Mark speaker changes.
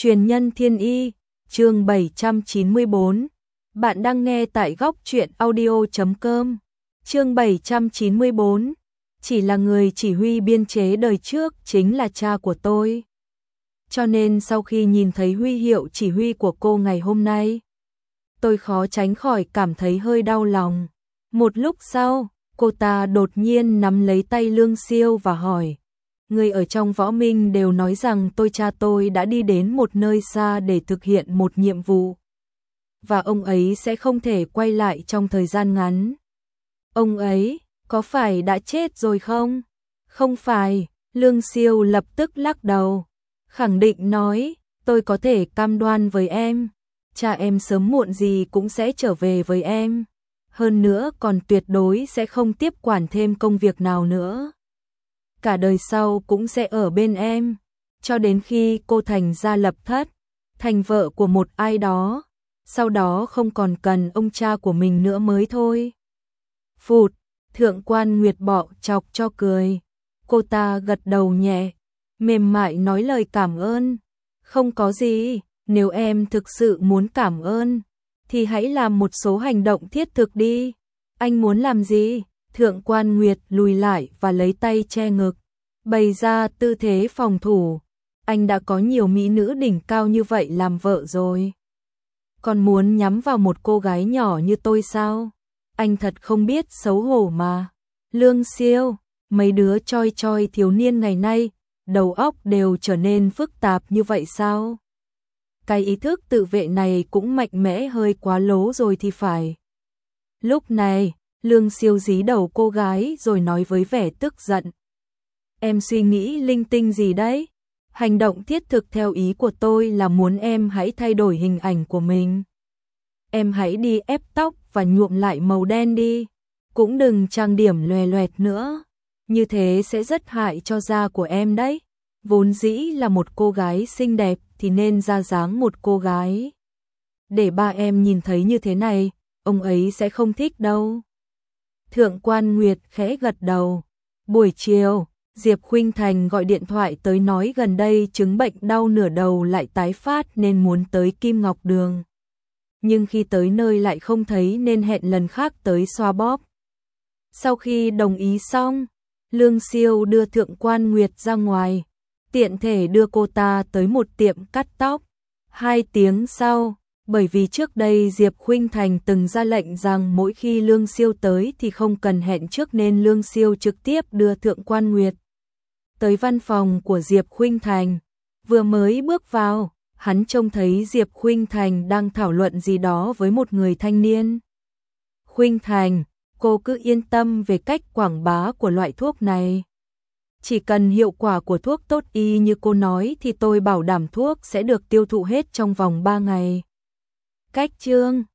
Speaker 1: Truyền nhân thiên y, chương 794. Bạn đang nghe tại góc truyện audio.com. Chương 794. Chỉ là người chỉ huy biên chế đời trước chính là cha của tôi. Cho nên sau khi nhìn thấy huy hiệu chỉ huy của cô ngày hôm nay, tôi khó tránh khỏi cảm thấy hơi đau lòng. Một lúc sau, cô ta đột nhiên nắm lấy tay Lương Siêu và hỏi: người ở trong võ minh đều nói rằng cha tôi đã đi đến một nơi xa để thực hiện một nhiệm vụ, và ông ấy sẽ không thể quay lại trong thời gian ngắn. Ông ấy có phải đã chết rồi không? Không phải, Lương Siêu lập tức lắc đầu, khẳng định nói: tôi có thể cam đoan với em, cha em sớm muộn gì cũng sẽ trở về với em. Hơn nữa còn tuyệt đối sẽ không tiếp quản thêm công việc nào nữa. Cả đời sau cũng sẽ ở bên em, cho đến khi cô thành gia lập thất, thành vợ của một ai đó, sau đó không còn cần ông cha của mình nữa mới thôi. Phụt, Thượng quan Nguyệt bọ chọc cho cười. Cô ta gật đầu nhẹ, mềm mại nói lời cảm ơn. Không có gì, nếu em thực sự muốn cảm ơn, thì hãy làm một số hành động thiết thực đi. Anh muốn làm gì? Thượng quan Nguyệt lùi lại và lấy tay che ngực, bày ra tư thế phòng thủ. Anh đã có nhiều mỹ nữ đỉnh cao như vậy làm vợ rồi, còn muốn nhắm vào một cô gái nhỏ như tôi sao? Anh thật không biết xấu hổ mà. Lương Siêu, mấy đứa choi choi thiếu niên ngày nay, đầu óc đều trở nên phức tạp như vậy sao? Cái ý thức tự vệ này cũng mạnh mẽ hơi quá lố rồi thì phải. Lúc này, Lương Siêu dí đầu cô gái rồi nói với vẻ tức giận: em suy nghĩ linh tinh gì đấy? Hành động thiết thực theo ý của tôi là muốn em hãy thay đổi hình ảnh của mình. Em hãy đi ép tóc và nhuộm lại màu đen đi, cũng đừng trang điểm loè loẹt nữa, như thế sẽ rất hại cho da của em đấy. Vốn dĩ là một cô gái xinh đẹp thì nên ra dáng một cô gái. Để ba em nhìn thấy như thế này, ông ấy sẽ không thích đâu. Thượng quan Nguyệt khẽ gật đầu. Buổi chiều, Diệp Khuynh Thành gọi điện thoại tới nói gần đây chứng bệnh đau nửa đầu lại tái phát nên muốn tới Kim Ngọc Đường. Nhưng khi tới nơi lại không thấy nên hẹn lần khác tới xoa bóp. Sau khi đồng ý xong, Lương Siêu đưa Thượng quan Nguyệt ra ngoài, tiện thể đưa cô ta tới một tiệm cắt tóc. 2 tiếng sau, bởi vì trước đây Diệp Khuynh Thành từng ra lệnh rằng mỗi khi Lương Siêu tới thì không cần hẹn trước nên Lương Siêu trực tiếp đưa Thượng quan Nguyệt tới văn phòng của Diệp Khuynh Thành. Vừa mới bước vào, hắn trông thấy Diệp Khuynh Thành đang thảo luận gì đó với một người thanh niên. Khuynh Thành, cô cứ yên tâm về cách quảng bá của loại thuốc này. Chỉ cần hiệu quả của thuốc tốt y như cô nói thì tôi bảo đảm thuốc sẽ được tiêu thụ hết trong vòng 3 ngày. Cách chương